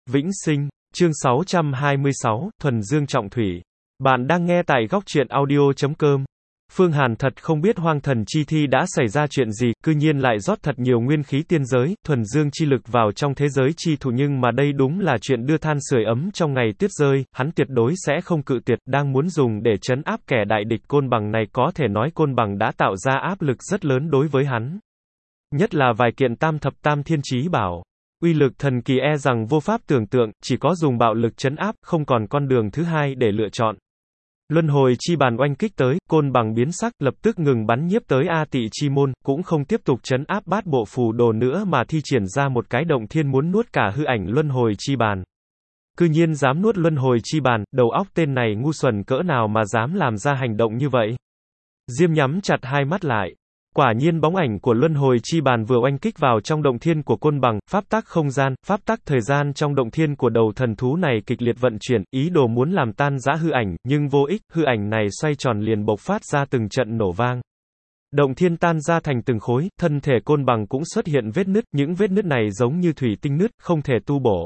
Vĩnh Sinh, chương 626, Thuần Dương Trọng Thủy. Bạn đang nghe tại góc truyện audio.com. Phương Hàn thật không biết Hoang Thần Chi Thi đã xảy ra chuyện gì, cư nhiên lại rót thật nhiều nguyên khí tiên giới, thuần dương chi lực vào trong thế giới chi thụ, nhưng mà đây đúng là chuyện đưa than sưởi ấm trong ngày tuyết rơi, hắn tuyệt đối sẽ không cự tuyệt, đang muốn dùng để trấn áp kẻ đại địch Côn Bằng này, có thể nói Côn Bằng đã tạo ra áp lực rất lớn đối với hắn. Nhất là vài kiện tam thập tam thiên chí bảo. Uy lực thần kỳ e rằng vô pháp tưởng tượng, chỉ có dùng bạo lực trấn áp, không còn con đường thứ hai để lựa chọn. Luân hồi chi bàn oanh kích tới, Côn Bằng biến sắc, lập tức ngừng bắn nhiếp tới A Tị chi môn, cũng không tiếp tục trấn áp bát bộ phù đồ nữa mà thi triển ra một cái động thiên muốn nuốt cả hư ảnh luân hồi chi bàn. Cư nhiên dám nuốt luân hồi chi bàn, đầu óc tên này ngu xuẩn cỡ nào mà dám làm ra hành động như vậy. Diêm nhắm chặt hai mắt lại. Quả nhiên bóng ảnh của luân hồi chi bàn vừa oanh kích vào trong động thiên của Côn Bằng, pháp tắc không gian, pháp tắc thời gian trong động thiên của đầu thần thú này kịch liệt vận chuyển, ý đồ muốn làm tan rã hư ảnh, nhưng vô ích, hư ảnh này xoay tròn liền bộc phát ra từng trận nổ vang. Động thiên tan ra thành từng khối, thân thể Côn Bằng cũng xuất hiện vết nứt, những vết nứt này giống như thủy tinh nứt, không thể tu bổ.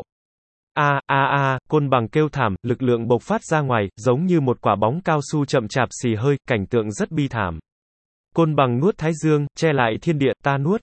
Côn Bằng kêu thảm, lực lượng bộc phát ra ngoài, giống như một quả bóng cao su chậm chạp xì hơi, cảnh tượng rất bi thảm. Côn Bằng nuốt thái dương, che lại thiên địa, ta nuốt.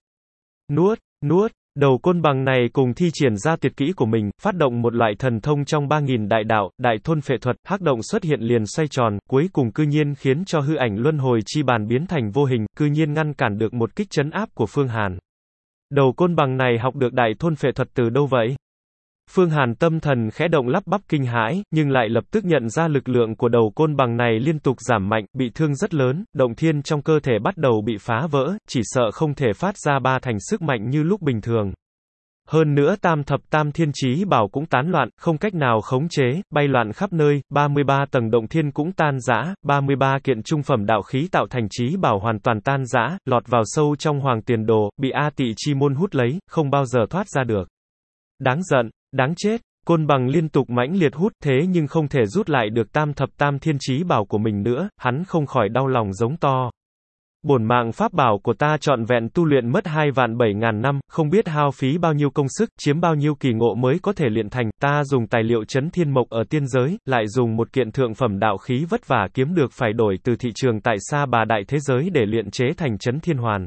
Nuốt. Đầu Côn Bằng này cùng thi triển ra tuyệt kỹ của mình, phát động một loại thần thông trong 3000 đại đạo, đại thôn phệ thuật, hắc động xuất hiện liền xoay tròn, cuối cùng cư nhiên khiến cho hư ảnh luân hồi chi bàn biến thành vô hình, cư nhiên ngăn cản được một kích trấn áp của Phương Hàn. Đầu Côn Bằng này học được đại thôn phệ thuật từ đâu vậy? Phương Hàn tâm thần khẽ động, lắp bắp kinh hãi, nhưng lại lập tức nhận ra lực lượng của đầu Côn Bằng này liên tục giảm mạnh, bị thương rất lớn, động thiên trong cơ thể bắt đầu bị phá vỡ, chỉ sợ không thể phát ra ba thành sức mạnh như lúc bình thường. Hơn nữa tam thập tam thiên chí bảo cũng tán loạn, không cách nào khống chế, bay loạn khắp nơi, 33 tầng động thiên cũng tan rã, 33 kiện trung phẩm đạo khí tạo thành chí bảo hoàn toàn tan rã, lọt vào sâu trong Hoàng Tiền Đồ, bị A Tị chi môn hút lấy, không bao giờ thoát ra được. Đáng giận. Đáng chết, Côn Bằng liên tục mãnh liệt hút, thế nhưng không thể rút lại được tam thập tam thiên chí bảo của mình nữa, hắn không khỏi đau lòng giống to. Bổn mạng pháp bảo của ta trọn vẹn tu luyện mất 2.700.000 năm, không biết hao phí bao nhiêu công sức, chiếm bao nhiêu kỳ ngộ mới có thể luyện thành, ta dùng tài liệu chấn thiên mộc ở tiên giới, lại dùng một kiện thượng phẩm đạo khí vất vả kiếm được phải đổi từ thị trường tại Sa Bà đại thế giới để luyện chế thành chấn thiên hoàn.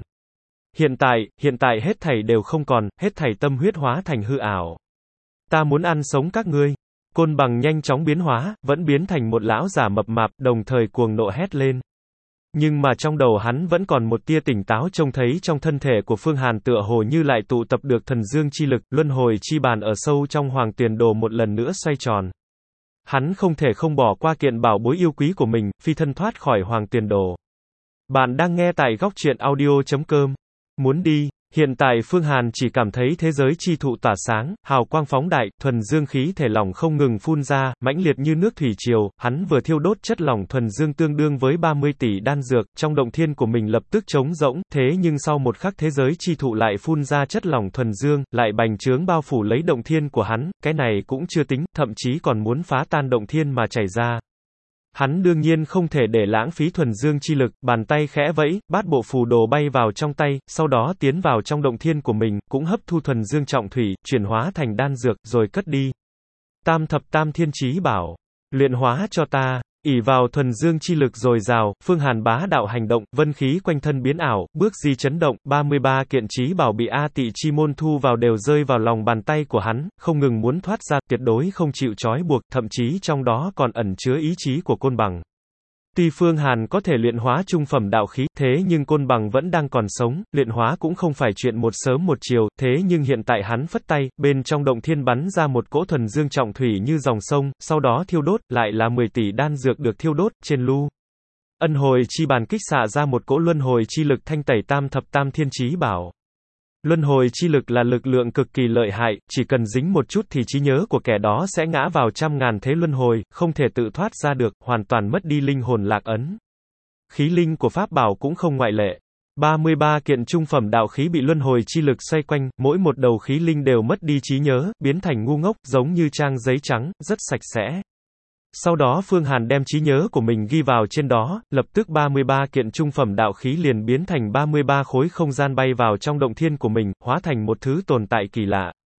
Hiện tại hết thảy đều không còn, hết thảy tâm huyết hóa thành hư ảo. Ta muốn ăn sống các ngươi. Côn Bằng nhanh chóng biến hóa, vẫn biến thành một lão giả mập mạp, đồng thời cuồng nộ hét lên. Nhưng mà trong đầu hắn vẫn còn một tia tỉnh táo, trông thấy trong thân thể của Phương Hàn tựa hồ như lại tụ tập được thần dương chi lực, luân hồi chi bàn ở sâu trong Hoàng Tiền Đồ một lần nữa xoay tròn. Hắn không thể không bỏ qua kiện bảo bối yêu quý của mình, phi thân thoát khỏi Hoàng Tiền Đồ. Bạn đang nghe tại góc truyện audio.com. Muốn đi. Hiện tại Phương Hàn chỉ cảm thấy thế giới chi thụ tỏa sáng, hào quang phóng đại, thuần dương khí thể lỏng không ngừng phun ra, mãnh liệt như nước thủy triều, hắn vừa thiêu đốt chất lỏng thuần dương tương đương với 30 tỷ đan dược, trong động thiên của mình lập tức trống rỗng, thế nhưng sau một khắc thế giới chi thụ lại phun ra chất lỏng thuần dương, lại bành trướng bao phủ lấy động thiên của hắn, cái này cũng chưa tính, thậm chí còn muốn phá tan động thiên mà chảy ra. Hắn đương nhiên không thể để lãng phí thuần dương chi lực, bàn tay khẽ vẫy, bát bộ phù đồ bay vào trong tay, sau đó tiến vào trong động thiên của mình, cũng hấp thu thuần dương trọng thủy, chuyển hóa thành đan dược, rồi cất đi. Tam thập tam thiên chí bảo, luyện hóa cho ta. Ỷ vào thuần dương chi lực dồi dào, Phương Hàn bá đạo hành động, vân khí quanh thân biến ảo, bước di chấn động, 33 kiện chí bảo bị A Tị chi môn thu vào đều rơi vào lòng bàn tay của hắn, không ngừng muốn thoát ra, tuyệt đối không chịu trói buộc, thậm chí trong đó còn ẩn chứa ý chí của Côn Bằng. Tuy Phương Hàn có thể luyện hóa trung phẩm đạo khí, thế nhưng Côn Bằng vẫn đang còn sống, luyện hóa cũng không phải chuyện một sớm một chiều, thế nhưng hiện tại hắn phất tay, bên trong động thiên bắn ra một cỗ thuần dương trọng thủy như dòng sông, sau đó thiêu đốt, lại là 10 tỷ đan dược được thiêu đốt, trên lưu. Ân hồi chi bàn kích xạ ra một cỗ luân hồi chi lực thanh tẩy tam thập tam thiên chí bảo. Luân hồi chi lực là lực lượng cực kỳ lợi hại, chỉ cần dính một chút thì trí nhớ của kẻ đó sẽ ngã vào trăm ngàn thế luân hồi, không thể tự thoát ra được, hoàn toàn mất đi linh hồn lạc ấn. Khí linh của pháp bảo cũng không ngoại lệ. 33 kiện trung phẩm đạo khí bị luân hồi chi lực xoay quanh, mỗi một đầu khí linh đều mất đi trí nhớ, biến thành ngu ngốc, giống như trang giấy trắng, rất sạch sẽ. Sau đó Phương Hàn đem trí nhớ của mình ghi vào trên đó, lập tức 33 kiện trung phẩm đạo khí liền biến thành 33 khối không gian bay vào trong động thiên của mình, hóa thành một thứ tồn tại kỳ lạ.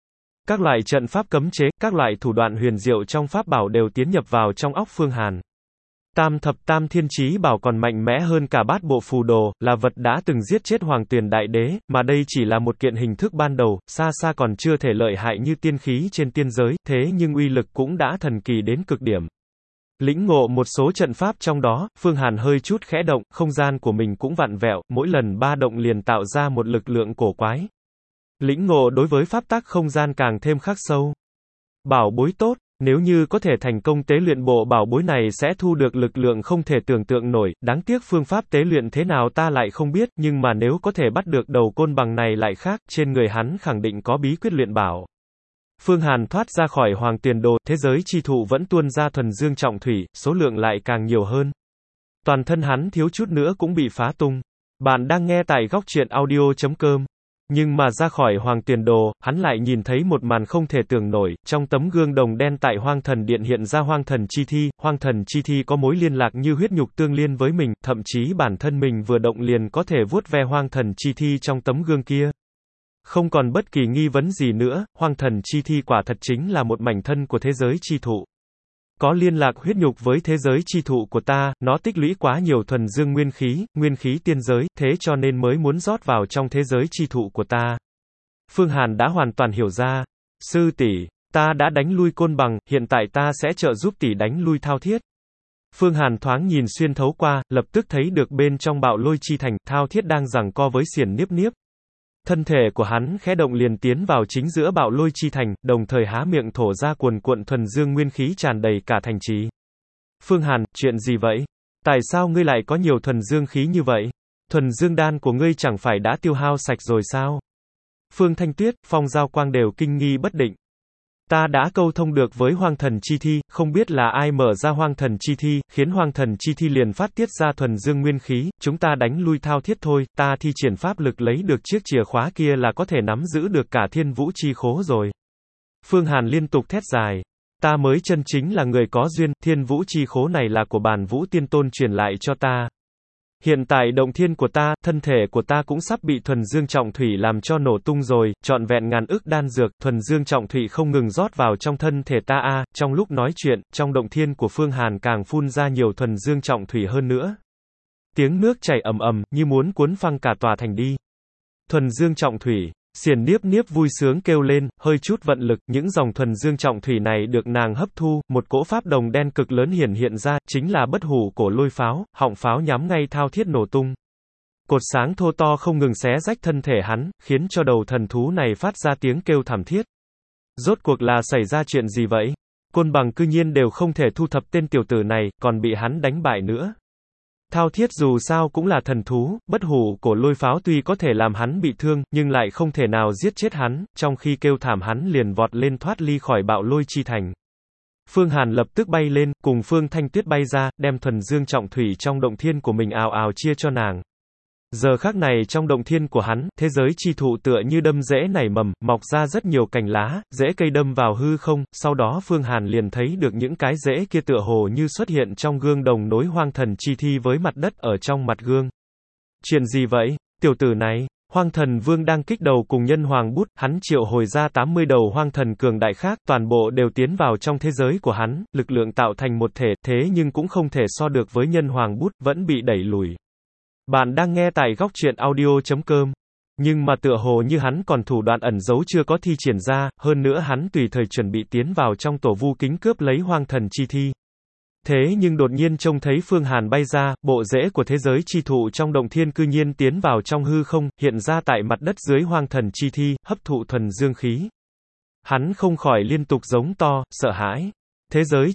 Các loại trận pháp cấm chế, các loại thủ đoạn huyền diệu trong pháp bảo đều tiến nhập vào trong óc Phương Hàn. Tam thập tam thiên chí bảo còn mạnh mẽ hơn cả bát bộ phù đồ, là vật đã từng giết chết Hoàng Tuyền Đại Đế, mà đây chỉ là một kiện hình thức ban đầu, xa xa còn chưa thể lợi hại như tiên khí trên tiên giới, thế nhưng uy lực cũng đã thần kỳ đến cực điểm. Lĩnh ngộ một số trận pháp trong đó, Phương Hàn hơi chút khẽ động, không gian của mình cũng vặn vẹo, mỗi lần ba động liền tạo ra một lực lượng cổ quái. Lĩnh ngộ đối với pháp tắc không gian càng thêm khắc sâu. Bảo bối tốt, nếu như có thể thành công tế luyện bộ bảo bối này sẽ thu được lực lượng không thể tưởng tượng nổi, đáng tiếc phương pháp tế luyện thế nào ta lại không biết, nhưng mà nếu có thể bắt được đầu côn bằng này lại khác, trên người hắn khẳng định có bí quyết luyện bảo. Phương Hàn thoát ra khỏi Hoàng Tuyền Đồ, thế giới chi thụ vẫn tuôn ra thuần dương trọng thủy, số lượng lại càng nhiều hơn. Toàn thân hắn thiếu chút nữa cũng bị phá tung. Bạn đang nghe tại góc truyện audio.com. Nhưng mà ra khỏi Hoàng Tuyền Đồ, hắn lại nhìn thấy một màn không thể tưởng nổi, trong tấm gương đồng đen tại Hoang Thần Điện hiện ra Hoang Thần Chi Thi, Hoang Thần Chi Thi có mối liên lạc như huyết nhục tương liên với mình, thậm chí bản thân mình vừa động liền có thể vuốt ve Hoang Thần Chi Thi trong tấm gương kia. Không còn bất kỳ nghi vấn gì nữa, Hoang Thần Chi Thi quả thật chính là một mảnh thân của thế giới chi thụ. Có liên lạc huyết nhục với thế giới chi thụ của ta, nó tích lũy quá nhiều thuần dương nguyên khí tiên giới, thế cho nên mới muốn rót vào trong thế giới chi thụ của ta. Phương Hàn đã hoàn toàn hiểu ra. Sư tỷ, ta đã đánh lui côn bằng, hiện tại ta sẽ trợ giúp tỷ đánh lui Thao Thiết. Phương Hàn thoáng nhìn xuyên thấu qua, lập tức thấy được bên trong bạo lôi chi thành, Thao Thiết đang giằng co với xiển niếp niếp. Thân thể của hắn khẽ động liền tiến vào chính giữa bạo lôi chi thành, đồng thời há miệng thổ ra cuồn cuộn thuần dương nguyên khí tràn đầy cả thành trì. Phương Hàn, chuyện gì vậy? Tại sao ngươi lại có nhiều thuần dương khí như vậy? Thuần dương đan của ngươi chẳng phải đã tiêu hao sạch rồi sao? Phương Thanh Tuyết, Phong Giao Quang đều kinh nghi bất định. Ta đã câu thông được với Hoang Thần Chi Thi, không biết là ai mở ra Hoang Thần Chi Thi, khiến Hoang Thần Chi Thi liền phát tiết ra thuần dương nguyên khí, chúng ta đánh lui Thao Thiết thôi, ta thi triển pháp lực lấy được chiếc chìa khóa kia là có thể nắm giữ được cả Thiên Vũ Chi Khố rồi. Phương Hàn liên tục thét dài. Ta mới chân chính là người có duyên, Thiên Vũ Chi Khố này là của Bản Vũ Tiên Tôn truyền lại cho ta. Hiện tại động thiên của ta, thân thể của ta cũng sắp bị thuần dương trọng thủy làm cho nổ tung rồi, trọn vẹn ngàn ức đan dược, thuần dương trọng thủy không ngừng rót vào trong thân thể ta trong lúc nói chuyện, trong động thiên của Phương Hàn càng phun ra nhiều thuần dương trọng thủy hơn nữa. Tiếng nước chảy ầm ầm, như muốn cuốn phăng cả tòa thành đi. Thuần dương trọng thủy. Xiển niếp niếp vui sướng kêu lên, hơi chút vận lực, những dòng thuần dương trọng thủy này được nàng hấp thu, một cỗ pháp đồng đen cực lớn hiện ra, chính là bất hủ cổ lôi pháo, họng pháo nhắm ngay Thao Thiết nổ tung. Cột sáng thô to không ngừng xé rách thân thể hắn, khiến cho đầu thần thú này phát ra tiếng kêu thảm thiết. Rốt cuộc là xảy ra chuyện gì vậy? Côn bằng cư nhiên đều không thể thu thập tên tiểu tử này, còn bị hắn đánh bại nữa. Thao Thiết dù sao cũng là thần thú, bất hủ cổ lôi pháo tuy có thể làm hắn bị thương, nhưng lại không thể nào giết chết hắn, trong khi kêu thảm hắn liền vọt lên thoát ly khỏi bạo lôi chi thành. Phương Hàn lập tức bay lên, cùng Phương Thanh Tuyết bay ra, đem thuần dương trọng thủy trong động thiên của mình ào ào chia cho nàng. Giờ khắc này trong động thiên của hắn, thế giới chi thụ tựa như đâm rễ nảy mầm, mọc ra rất nhiều cành lá, rễ cây đâm vào hư không, sau đó Phương Hàn liền thấy được những cái rễ kia tựa hồ như xuất hiện trong gương đồng nối Hoang Thần Chi Thi với mặt đất ở trong mặt gương. Chuyện gì vậy? Tiểu tử này, Hoang Thần Vương đang kích đầu cùng Nhân Hoàng Bút, hắn triệu hồi ra 80 đầu hoang thần cường đại khác, toàn bộ đều tiến vào trong thế giới của hắn, lực lượng tạo thành một thể, thế nhưng cũng không thể so được với Nhân Hoàng Bút, vẫn bị đẩy lùi. Bạn đang nghe tại góc truyện audio.com. Nhưng mà tựa hồ như hắn còn thủ đoạn ẩn giấu chưa có thi triển ra, hơn nữa hắn tùy thời chuẩn bị tiến vào trong tổ vu kính cướp lấy Hoang Thần Chi Thi. Thế nhưng đột nhiên trông thấy Phương Hàn bay ra, bộ rễ của thế giới chi thụ trong động thiên cư nhiên tiến vào trong hư không, hiện ra tại mặt đất dưới Hoang Thần Chi Thi, hấp thụ thuần dương khí. Hắn không khỏi liên tục giống to, sợ hãi. Thế giới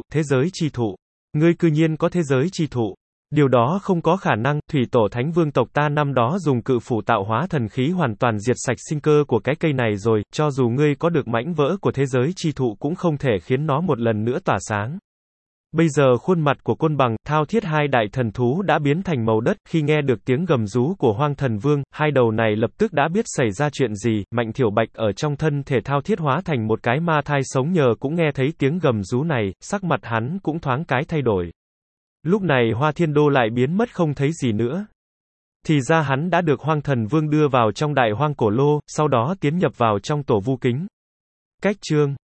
chi thụ, ngươi cư nhiên có thế giới chi thụ. Điều đó không có khả năng, thủy tổ thánh vương tộc ta năm đó dùng cự phủ tạo hóa thần khí hoàn toàn diệt sạch sinh cơ của cái cây này rồi, cho dù ngươi có được mảnh vỡ của thế giới chi thụ cũng không thể khiến nó một lần nữa tỏa sáng. Bây giờ khuôn mặt của côn bằng, Thao Thiết hai đại thần thú đã biến thành màu đất, khi nghe được tiếng gầm rú của Hoang Thần Vương, hai đầu này lập tức đã biết xảy ra chuyện gì, Mạnh Thiểu Bạch ở trong thân thể Thao Thiết hóa thành một cái ma thai sống nhờ cũng nghe thấy tiếng gầm rú này, sắc mặt hắn cũng thoáng cái thay đổi. Lúc này Hoa Thiên Đô lại biến mất không thấy gì nữa. Thì ra hắn đã được Hoang Thần Vương đưa vào trong đại hoang cổ lô, sau đó tiến nhập vào trong tổ vu kính. Cách chương